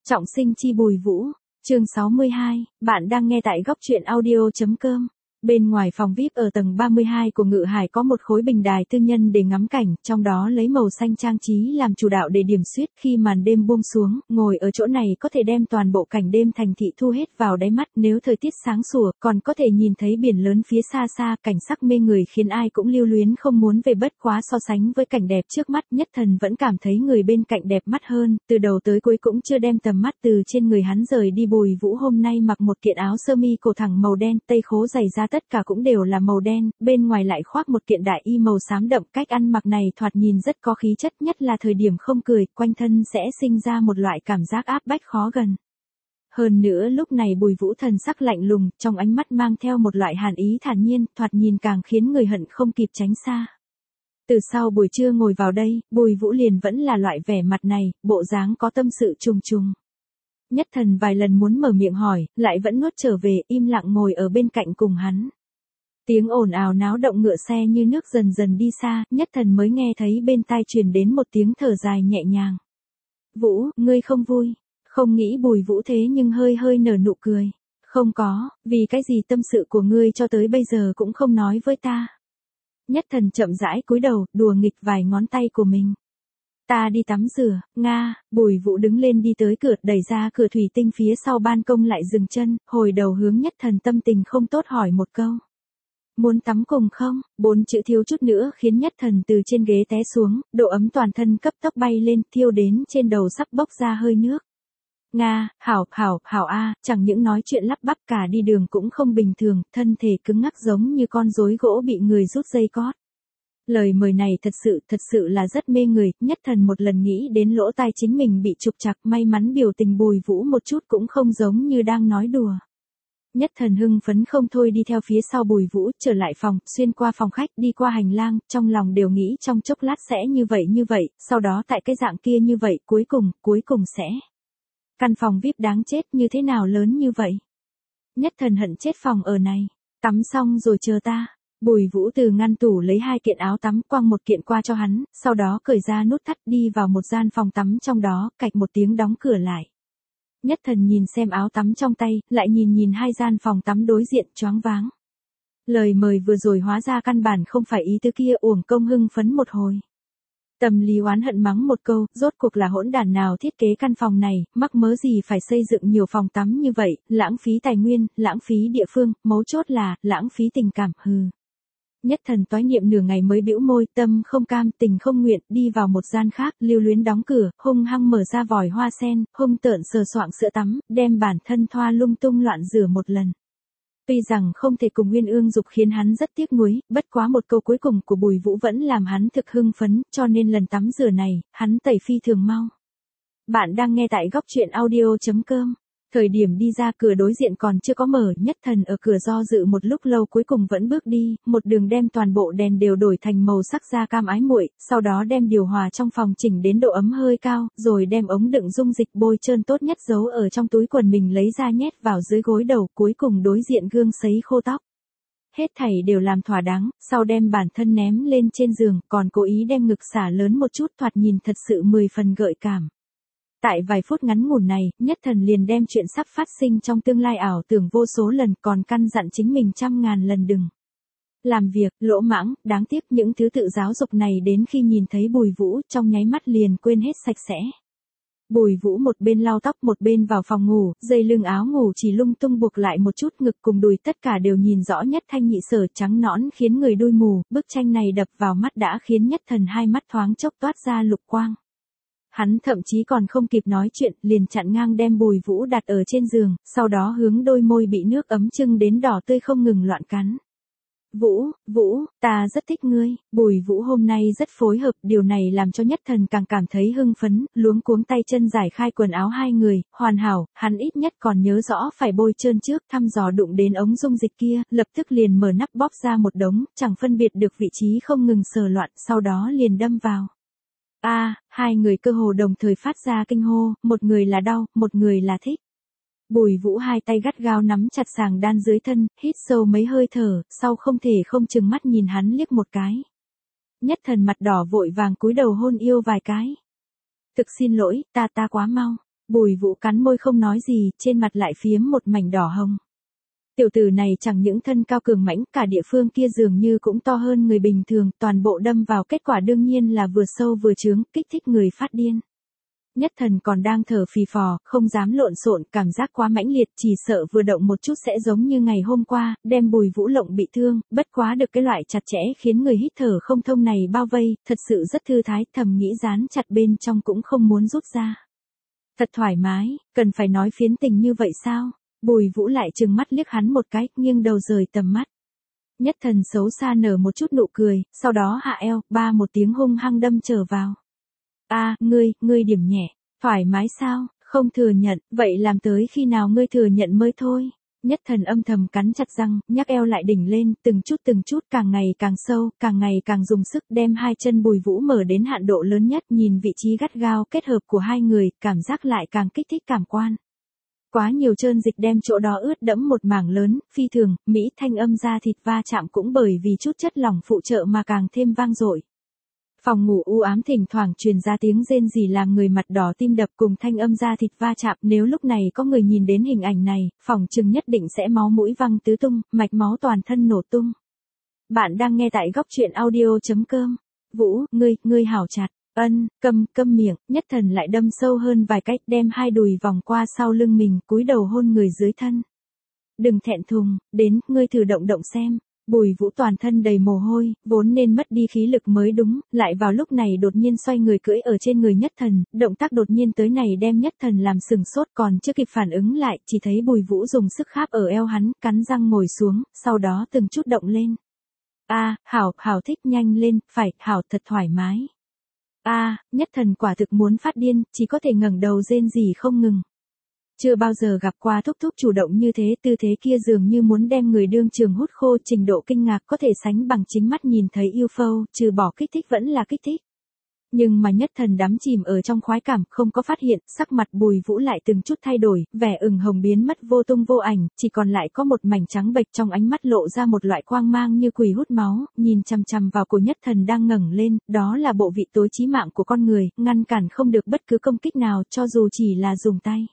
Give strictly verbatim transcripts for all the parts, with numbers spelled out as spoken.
Trọng sinh chi Bùi Vũ, chương sáu mươi hai, bạn đang nghe tại góc truyện audio.com. Bên ngoài phòng vi ai pi ở tầng ba mươi hai của Ngự Hải có một khối bình đài tư nhân để ngắm cảnh, trong đó lấy màu xanh trang trí làm chủ đạo để điểm xuyết. Khi màn đêm buông xuống, ngồi ở chỗ này có thể đem toàn bộ cảnh đêm thành thị thu hết vào đáy mắt. Nếu thời tiết sáng sủa, còn có thể nhìn thấy biển lớn phía xa xa, cảnh sắc mê người khiến ai cũng lưu luyến không muốn về. Bất quá so sánh với cảnh đẹp trước mắt, Nhất Thần vẫn cảm thấy người bên cạnh đẹp mắt hơn, từ đầu tới cuối cũng chưa đem tầm mắt từ trên người hắn rời đi. Bùi Vũ hôm nay mặc một kiện áo sơ mi cổ thẳng màu đen, tây khố giày da tất cả cũng đều là màu đen, bên ngoài lại khoác một kiện đại y màu xám đậm. Cách ăn mặc này thoạt nhìn rất có khí chất, nhất là thời điểm không cười, quanh thân sẽ sinh ra một loại cảm giác áp bách khó gần. Hơn nữa lúc này Bùi Vũ thần sắc lạnh lùng, trong ánh mắt mang theo một loại hàn ý thản nhiên, thoạt nhìn càng khiến người hận không kịp tránh xa. Từ sau buổi trưa ngồi vào đây, Bùi Vũ liền vẫn là loại vẻ mặt này, bộ dáng có tâm sự trùng trùng. Nhất Thần vài lần muốn mở miệng hỏi, lại vẫn nuốt trở về, im lặng ngồi ở bên cạnh cùng hắn. Tiếng ồn ào náo động ngựa xe như nước dần dần đi xa, Nhất Thần mới nghe thấy bên tai truyền đến một tiếng thở dài nhẹ nhàng. Vũ, ngươi không vui. Không nghĩ Bùi Vũ thế nhưng hơi hơi nở nụ cười. Không có, vì cái gì tâm sự của ngươi cho tới bây giờ cũng không nói với ta. Nhất Thần chậm rãi cúi đầu, đùa nghịch vài ngón tay của mình. Ta đi tắm rửa, Nga. Bùi Vũ đứng lên đi tới cửa, đẩy ra cửa thủy tinh phía sau ban công lại dừng chân, hồi đầu hướng Nhất Thần tâm tình không tốt hỏi một câu. Muốn tắm cùng không? Bốn chữ thiếu chút nữa khiến Nhất Thần từ trên ghế té xuống, độ ấm toàn thân cấp tốc bay lên, thiêu đến trên đầu sắp bốc ra hơi nước. Nga, hảo, hảo, hảo a, chẳng những nói chuyện lắp bắp, cả đi đường cũng không bình thường, thân thể cứng ngắc giống như con rối gỗ bị người rút dây cót. Lời mời này thật sự, thật sự là rất mê người. Nhất Thần một lần nghĩ đến lỗ tai chính mình bị trục trặc, may mắn biểu tình Bùi Vũ một chút cũng không giống như đang nói đùa. Nhất Thần hưng phấn không thôi đi theo phía sau Bùi Vũ, trở lại phòng, xuyên qua phòng khách, đi qua hành lang, trong lòng đều nghĩ trong chốc lát sẽ như vậy như vậy, sau đó tại cái dạng kia như vậy, cuối cùng, cuối cùng sẽ. Căn phòng vi ai pi đáng chết như thế nào lớn như vậy? Nhất Thần hận chết phòng ở này. Tắm xong rồi chờ ta. Bùi Vũ từ ngăn tủ lấy hai kiện áo tắm, quăng một kiện qua cho hắn, sau đó cởi ra nút thắt đi vào một gian phòng tắm trong đó, cạch một tiếng đóng cửa lại. Nhất Thần nhìn xem áo tắm trong tay, lại nhìn nhìn hai gian phòng tắm đối diện, choáng váng. Lời mời vừa rồi hóa ra căn bản không phải ý tứ kia, uổng công hưng phấn một hồi. Tâm lý oán hận mắng một câu, rốt cuộc là hỗn đản nào thiết kế căn phòng này, mắc mớ gì phải xây dựng nhiều phòng tắm như vậy, lãng phí tài nguyên, lãng phí địa phương, mấu chốt là, lãng phí tình cảm, hừ. Nhất Thần toái niệm nửa ngày mới bĩu môi, tâm không cam, tình không nguyện, đi vào một gian khác, lưu luyến đóng cửa, hung hăng mở ra vòi hoa sen, hung tợn sờ soạng sữa tắm, đem bản thân thoa lung tung loạn rửa một lần. Tuy rằng không thể cùng Nguyên Ương Dục khiến hắn rất tiếc nuối, bất quá một câu cuối cùng của Bùi Vũ vẫn làm hắn thực hưng phấn, cho nên lần tắm rửa này, hắn tẩy phi thường mau. Bạn đang nghe tại góc truyện audio.com. Thời điểm đi ra cửa đối diện còn chưa có mở, Nhất Thần ở cửa do dự một lúc lâu cuối cùng vẫn bước đi, một đường đem toàn bộ đèn đều đổi thành màu sắc da cam ái muội, sau đó đem điều hòa trong phòng chỉnh đến độ ấm hơi cao, rồi đem ống đựng dung dịch bôi trơn tốt nhất giấu ở trong túi quần mình lấy ra nhét vào dưới gối đầu, cuối cùng đối diện gương sấy khô tóc. Hết thảy đều làm thỏa đáng, sau đem bản thân ném lên trên giường, còn cố ý đem ngực xả lớn một chút, thoạt nhìn thật sự mười phần gợi cảm. Tại vài phút ngắn ngủn này, Nhất Thần liền đem chuyện sắp phát sinh trong tương lai ảo tưởng vô số lần, còn căn dặn chính mình trăm ngàn lần đừng làm việc, lỗ mãng. Đáng tiếc những thứ tự giáo dục này đến khi nhìn thấy Bùi Vũ, trong nháy mắt liền quên hết sạch sẽ. Bùi Vũ một bên lau tóc một bên vào phòng ngủ, dây lưng áo ngủ chỉ lung tung buộc lại một chút, ngực cùng đùi tất cả đều nhìn rõ nhất thanh nhị sở, trắng nõn khiến người đôi mù. Bức tranh này đập vào mắt đã khiến Nhất Thần hai mắt thoáng chốc toát ra lục quang. Hắn thậm chí còn không kịp nói chuyện, liền chặn ngang đem Bùi Vũ đặt ở trên giường, sau đó hướng đôi môi bị nước ấm chưng đến đỏ tươi không ngừng loạn cắn. Vũ, Vũ, ta rất thích ngươi. Bùi Vũ hôm nay rất phối hợp, điều này làm cho Nhất Thần càng cảm thấy hưng phấn, luống cuống tay chân giải khai quần áo hai người, hoàn hảo, hắn ít nhất còn nhớ rõ phải bôi trơn trước, thăm dò đụng đến ống dung dịch kia, lập tức liền mở nắp bóp ra một đống, chẳng phân biệt được vị trí không ngừng sờ loạn, sau đó liền đâm vào. A, à, hai người cơ hồ đồng thời phát ra kinh hô, một người là đau, một người là thích. Bùi Vũ hai tay gắt gao nắm chặt sàng đan dưới thân, hít sâu mấy hơi thở, sau không thể không chừng mắt nhìn hắn liếc một cái. Nhất Thần mặt đỏ vội vàng cúi đầu hôn yêu vài cái. Thực xin lỗi, ta ta quá mau. Bùi Vũ cắn môi không nói gì, trên mặt lại phiếm một mảnh đỏ hồng. Tiểu tử này chẳng những thân cao cường mãnh, cả địa phương kia dường như cũng to hơn người bình thường, toàn bộ đâm vào, kết quả đương nhiên là vừa sâu vừa trướng, kích thích người phát điên. Nhất Thần còn đang thở phì phò, không dám lộn xộn, cảm giác quá mãnh liệt, chỉ sợ vừa động một chút sẽ giống như ngày hôm qua, đem Bùi Vũ lộng bị thương, bất quá được cái loại chặt chẽ khiến người hít thở không thông này bao vây, thật sự rất thư thái, thầm nghĩ dán chặt bên trong cũng không muốn rút ra. Thật thoải mái, cần phải nói phiến tình như vậy sao? Bùi Vũ lại trừng mắt liếc hắn một cái, nghiêng đầu rời tầm mắt. Nhất Thần xấu xa nở một chút nụ cười, sau đó hạ eo, ba một tiếng hung hăng đâm trở vào. A, ngươi, ngươi điểm nhẹ, thoải mái sao, không thừa nhận, vậy làm tới khi nào ngươi thừa nhận mới thôi. Nhất Thần âm thầm cắn chặt răng, nhắc eo lại đỉnh lên, từng chút từng chút càng ngày càng sâu, càng ngày càng dùng sức đem hai chân Bùi Vũ mở đến hạn độ lớn nhất, nhìn vị trí gắt gao kết hợp của hai người, cảm giác lại càng kích thích cảm quan. Quá nhiều trơn dịch đem chỗ đó ướt đẫm một mảng lớn, phi thường, mỹ thanh âm da thịt va chạm cũng bởi vì chút chất lỏng phụ trợ mà càng thêm vang dội. Phòng ngủ u ám thỉnh thoảng truyền ra tiếng rên rỉ làm người mặt đỏ tim đập cùng thanh âm da thịt va chạm, nếu lúc này có người nhìn đến hình ảnh này, phòng trừng nhất định sẽ máu mũi văng tứ tung, mạch máu toàn thân nổ tung. Bạn đang nghe tại góc truyện audio chấm com. Vũ, ngươi, ngươi hảo chặt. Ân, câm, câm miệng, Nhất Thần lại đâm sâu hơn vài cách, đem hai đùi vòng qua sau lưng mình, cúi đầu hôn người dưới thân. Đừng thẹn thùng, đến, ngươi thử động động xem. Bùi Vũ toàn thân đầy mồ hôi, vốn nên mất đi khí lực mới đúng, lại vào lúc này đột nhiên xoay người cưỡi ở trên người Nhất Thần, động tác đột nhiên tới này đem Nhất Thần làm sừng sốt, còn chưa kịp phản ứng lại, chỉ thấy Bùi Vũ dùng sức kháp ở eo hắn, cắn răng ngồi xuống, sau đó từng chút động lên. A, hảo, hảo thích, nhanh lên, phải, hảo, thật thoải mái. A, Nhất Thần quả thực muốn phát điên, chỉ có thể ngẩng đầu rên rỉ không ngừng. Chưa bao giờ gặp qua thúc thúc chủ động như thế, tư thế kia dường như muốn đem người đương trường hút khô, trình độ kinh ngạc có thể sánh bằng chính mắt nhìn thấy u ép ô, trừ bỏ kích thích vẫn là kích thích. Nhưng mà Nhất Thần đắm chìm ở trong khoái cảm, không có phát hiện, sắc mặt Bùi Vũ lại từng chút thay đổi, vẻ ửng hồng biến mất vô tung vô ảnh, chỉ còn lại có một mảnh trắng bệch, trong ánh mắt lộ ra một loại quang mang như quỷ hút máu, nhìn chằm chằm vào cổ Nhất Thần đang ngẩng lên, đó là bộ vị tối chí mạng của con người, ngăn cản không được bất cứ công kích nào, cho dù chỉ là dùng tay.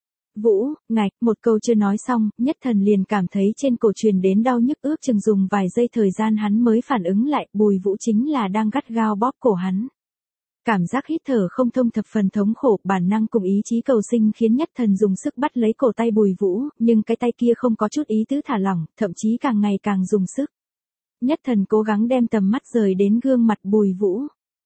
Vũ, ngạch, một câu chưa nói xong, Nhất Thần liền cảm thấy trên cổ truyền đến đau nhức, ước chừng dùng vài giây thời gian hắn mới phản ứng lại, Bùi Vũ chính là đang gắt gao bóp cổ hắn. Cảm giác hít thở không thông thập phần thống khổ, bản năng cùng ý chí cầu sinh khiến Nhất Thần dùng sức bắt lấy cổ tay Bùi Vũ, nhưng cái tay kia không có chút ý tứ thả lỏng, thậm chí càng ngày càng dùng sức. Nhất Thần cố gắng đem tầm mắt rời đến gương mặt Bùi Vũ.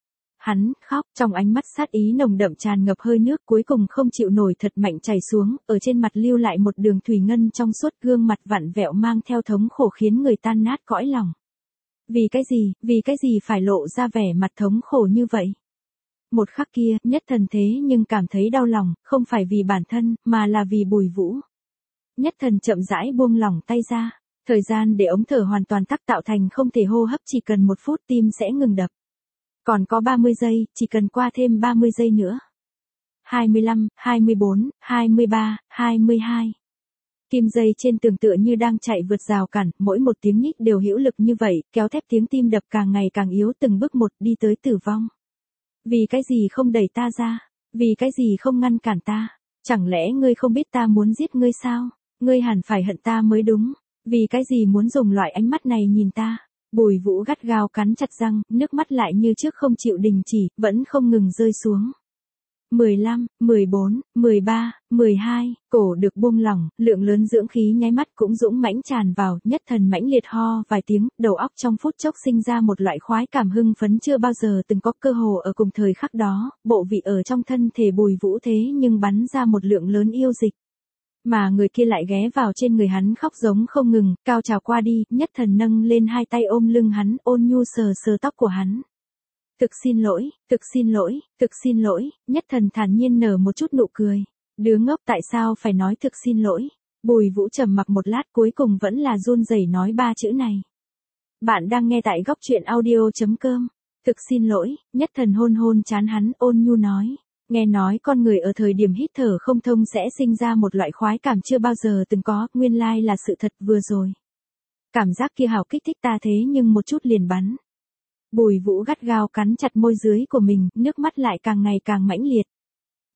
Hắn khóc, trong ánh mắt sát ý nồng đậm tràn ngập hơi nước, cuối cùng không chịu nổi thật mạnh chảy xuống, ở trên mặt lưu lại một đường thủy ngân trong suốt, gương mặt vặn vẹo mang theo thống khổ khiến người tan nát cõi lòng. Vì cái gì, vì cái gì phải lộ ra vẻ mặt thống khổ như vậy? Một khắc kia, Nhất Thần thế nhưng cảm thấy đau lòng, không phải vì bản thân, mà là vì Bùi Vũ. Nhất Thần chậm rãi buông lỏng tay ra, thời gian để ống thở hoàn toàn tắc tạo thành không thể hô hấp, chỉ cần một phút tim sẽ ngừng đập. Còn có ba mươi giây, chỉ cần qua thêm ba mươi giây nữa. hai mươi lăm, hai mươi bốn, hai mươi ba, hai mươi hai. Kim dây trên tường tựa như đang chạy vượt rào cản, mỗi một tiếng nhích đều hữu lực như vậy, kéo thép tiếng tim đập càng ngày càng yếu, từng bước một đi tới tử vong. Vì cái gì không đẩy ta ra? Vì cái gì không ngăn cản ta? Chẳng lẽ ngươi không biết ta muốn giết ngươi sao? Ngươi hẳn phải hận ta mới đúng. Vì cái gì muốn dùng loại ánh mắt này nhìn ta? Bùi Vũ gắt gao cắn chặt răng, nước mắt lại như trước không chịu đình chỉ, vẫn không ngừng rơi xuống. mười lăm, mười bốn, mười ba, mười hai, cổ được buông lỏng, lượng lớn dưỡng khí nháy mắt cũng dũng mãnh tràn vào, Nhất Thần mãnh liệt ho vài tiếng, đầu óc trong phút chốc sinh ra một loại khoái cảm hưng phấn chưa bao giờ từng có, cơ hồ ở cùng thời khắc đó, bộ vị ở trong thân thể Bùi Vũ thế nhưng bắn ra một lượng lớn yêu dịch. Mà người kia lại ghé vào trên người hắn khóc giống không ngừng, cao trào qua đi, Nhất Thần nâng lên hai tay ôm lưng hắn, ôn nhu sờ sờ tóc của hắn. Thực xin lỗi, thực xin lỗi, thực xin lỗi, Nhất Thần thản nhiên nở một chút nụ cười. Đứa ngốc, tại sao phải nói thực xin lỗi? Bùi Vũ trầm mặc một lát, cuối cùng vẫn là run rẩy nói ba chữ này. Bạn đang nghe tại góc truyện audio chấm com. Thực xin lỗi, Nhất Thần hôn hôn trán hắn, ôn nhu nói. Nghe nói con người ở thời điểm hít thở không thông sẽ sinh ra một loại khoái cảm chưa bao giờ từng có, nguyên lai là sự thật vừa rồi. Cảm giác kia hảo kích thích ta thế nhưng một chút liền bắn. Bùi Vũ gắt gao cắn chặt môi dưới của mình, nước mắt lại càng ngày càng mãnh liệt.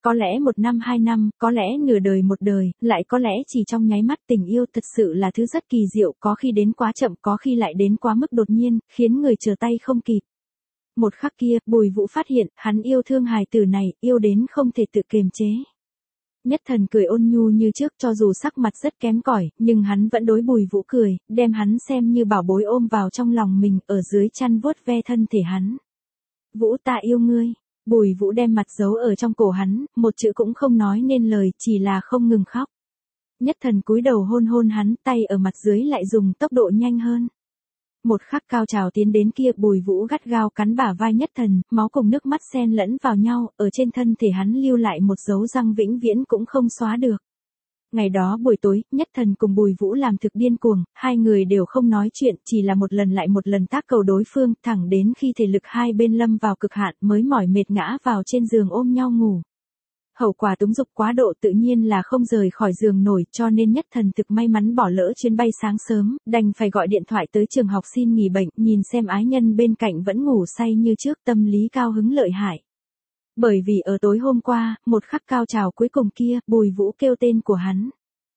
có lẽ một năm hai năm, có lẽ nửa đời một đời, lại có lẽ chỉ trong nháy mắt. Tình yêu thật sự là thứ rất kỳ diệu, có khi đến quá chậm, có khi lại đến quá mức đột nhiên, khiến người trở tay không kịp. Một khắc kia, Bùi Vũ phát hiện, hắn yêu thương hài tử này, yêu đến không thể tự kiềm chế. Nhất Thần cười ôn nhu như trước, cho dù sắc mặt rất kém cỏi, nhưng hắn vẫn đối Bùi Vũ cười, đem hắn xem như bảo bối ôm vào trong lòng mình, ở dưới chăn vuốt ve thân thể hắn. Vũ, ta yêu ngươi. Bùi Vũ đem mặt giấu ở trong cổ hắn, một chữ cũng không nói nên lời, chỉ là không ngừng khóc. Nhất Thần cúi đầu hôn hôn hắn, tay ở mặt dưới lại dùng tốc độ nhanh hơn. Một khắc cao trào tiến đến kia, Bùi Vũ gắt gao cắn bả vai Nhất Thần, máu cùng nước mắt xen lẫn vào nhau, ở trên thân thể hắn lưu lại một dấu răng vĩnh viễn cũng không xóa được. Ngày đó buổi tối, Nhất Thần cùng Bùi Vũ làm thực điên cuồng, hai người đều không nói chuyện, chỉ là một lần lại một lần tác cầu đối phương, thẳng đến khi thể lực hai bên lâm vào cực hạn mới mỏi mệt ngã vào trên giường ôm nhau ngủ. Hậu quả túng dục quá độ tự nhiên là không rời khỏi giường nổi, cho nên Nhất Thần thực may mắn bỏ lỡ chuyến bay sáng sớm, đành phải gọi điện thoại tới trường học xin nghỉ bệnh, nhìn xem ái nhân bên cạnh vẫn ngủ say như trước, tâm lý cao hứng lợi hại. Bởi vì ở tối hôm qua, một khắc cao trào cuối cùng kia, Bùi Vũ kêu tên của hắn.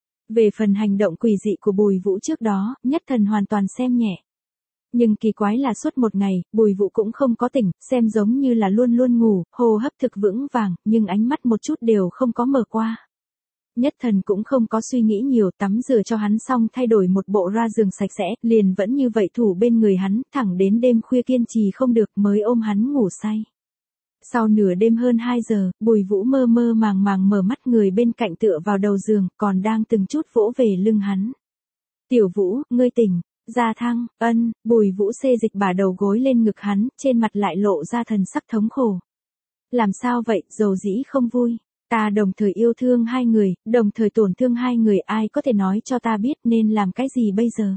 Về phần hành động quỷ dị của Bùi Vũ trước đó, Nhất Thần hoàn toàn xem nhẹ. Nhưng kỳ quái là suốt một ngày, Bùi Vũ cũng không có tỉnh, xem giống như là luôn luôn ngủ, hô hấp thực vững vàng, nhưng ánh mắt một chút đều không có mở qua. Nhất Thần cũng không có suy nghĩ nhiều, tắm rửa cho hắn xong thay đổi một bộ ra giường sạch sẽ, liền vẫn như vậy thủ bên người hắn, thẳng đến đêm khuya kiên trì không được mới ôm hắn ngủ say. Sau nửa đêm hơn hai giờ, Bùi Vũ mơ mơ màng màng mở mắt, người bên cạnh tựa vào đầu giường, còn đang từng chút vỗ về lưng hắn. Tiểu Vũ, ngươi tỉnh. Gia Thăng, ân, Bùi Vũ xê dịch bả đầu gối lên ngực hắn, trên mặt lại lộ ra thần sắc thống khổ. Làm sao vậy, dầu dĩ không vui. Ta đồng thời yêu thương hai người, đồng thời tổn thương hai người, ai có thể nói cho ta biết nên làm cái gì bây giờ.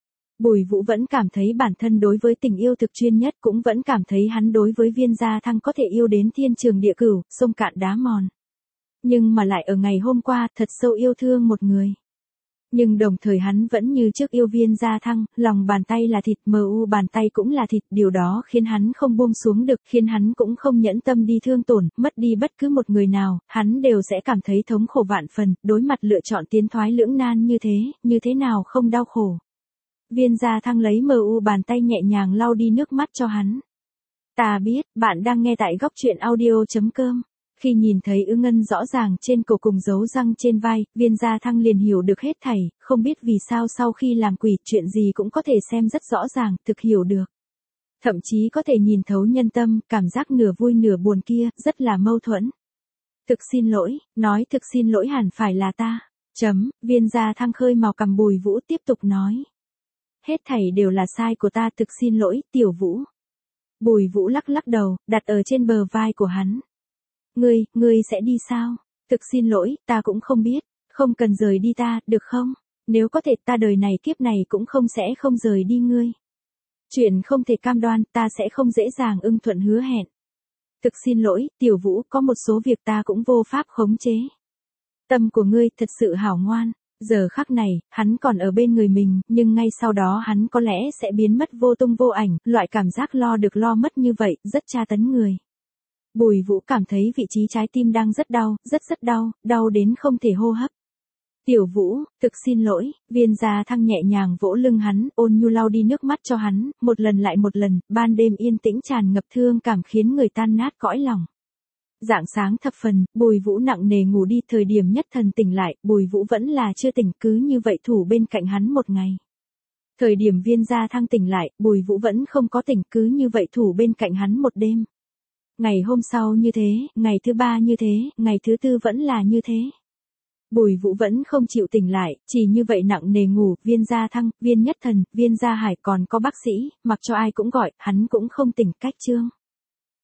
Bùi Vũ vẫn cảm thấy bản thân đối với tình yêu thực chuyên nhất, cũng vẫn cảm thấy hắn đối với Viên Gia Thăng có thể yêu đến thiên trường địa cửu, sông cạn đá mòn. Nhưng mà lại ở ngày hôm qua, thật sâu yêu thương một người. Nhưng đồng thời hắn vẫn như trước yêu Viên Gia Thăng, lòng bàn tay là thịt, mờ u bàn tay cũng là thịt, điều đó khiến hắn không buông xuống được, khiến hắn cũng không nhẫn tâm đi thương tổn, mất đi bất cứ một người nào, hắn đều sẽ cảm thấy thống khổ vạn phần, đối mặt lựa chọn tiến thoái lưỡng nan như thế, như thế nào không đau khổ. Viên Gia Thăng lấy mờ u bàn tay nhẹ nhàng lau đi nước mắt cho hắn. Ta biết, bạn đang nghe tại góc truyện audio chấm com. Khi nhìn thấy ư ngân rõ ràng trên cổ cùng dấu răng trên vai, Viên Gia Thăng liền hiểu được hết thảy, không biết vì sao sau khi làm quỷ, chuyện gì cũng có thể xem rất rõ ràng, thực hiểu được. Thậm chí có thể nhìn thấu nhân tâm, cảm giác nửa vui nửa buồn kia, rất là mâu thuẫn. Thực xin lỗi, nói thực xin lỗi hẳn phải là ta. Chấm, Viên Gia Thăng khơi màu cằm. Bùi Vũ tiếp tục nói. Hết thảy đều là sai của ta, thực xin lỗi, Tiểu Vũ. Bùi Vũ lắc lắc đầu, đặt ở trên bờ vai của hắn. Ngươi, ngươi sẽ đi sao? Thực xin lỗi, ta cũng không biết, không cần rời đi ta, được không? Nếu có thể ta đời này kiếp này cũng không sẽ không rời đi ngươi. Chuyện không thể cam đoan, ta sẽ không dễ dàng ưng thuận hứa hẹn. Thực xin lỗi, Tiểu Vũ, có một số việc ta cũng vô pháp khống chế. Tâm của ngươi thật sự hảo ngoan. Giờ khắc này, hắn còn ở bên người mình, nhưng ngay sau đó hắn có lẽ sẽ biến mất vô tung vô ảnh, loại cảm giác lo được lo mất như vậy, rất tra tấn người. Bùi Vũ cảm thấy vị trí trái tim đang rất đau, rất rất đau, đau đến không thể hô hấp. Tiểu Vũ, thực xin lỗi, Viên Gia Thăng nhẹ nhàng vỗ lưng hắn, ôn nhu lau đi nước mắt cho hắn, một lần lại một lần, ban đêm yên tĩnh tràn ngập thương cảm khiến người tan nát cõi lòng. Rạng sáng thập phần, Bùi Vũ nặng nề ngủ đi, thời điểm Nhất Thần tỉnh lại, Bùi Vũ vẫn là chưa tỉnh, cứ như vậy thủ bên cạnh hắn một ngày. Thời điểm Viên Gia Thăng tỉnh lại, Bùi Vũ vẫn không có tỉnh, cứ như vậy thủ bên cạnh hắn một đêm. Ngày hôm sau như thế, ngày thứ ba như thế, ngày thứ tư vẫn là như thế. Bùi Vũ vẫn không chịu tỉnh lại, chỉ như vậy nặng nề ngủ. Viên Gia Thăng, Viên Nhất Thần, Viên Gia Hải, còn có bác sĩ, mặc cho ai cũng gọi, hắn cũng không tỉnh. Cách chương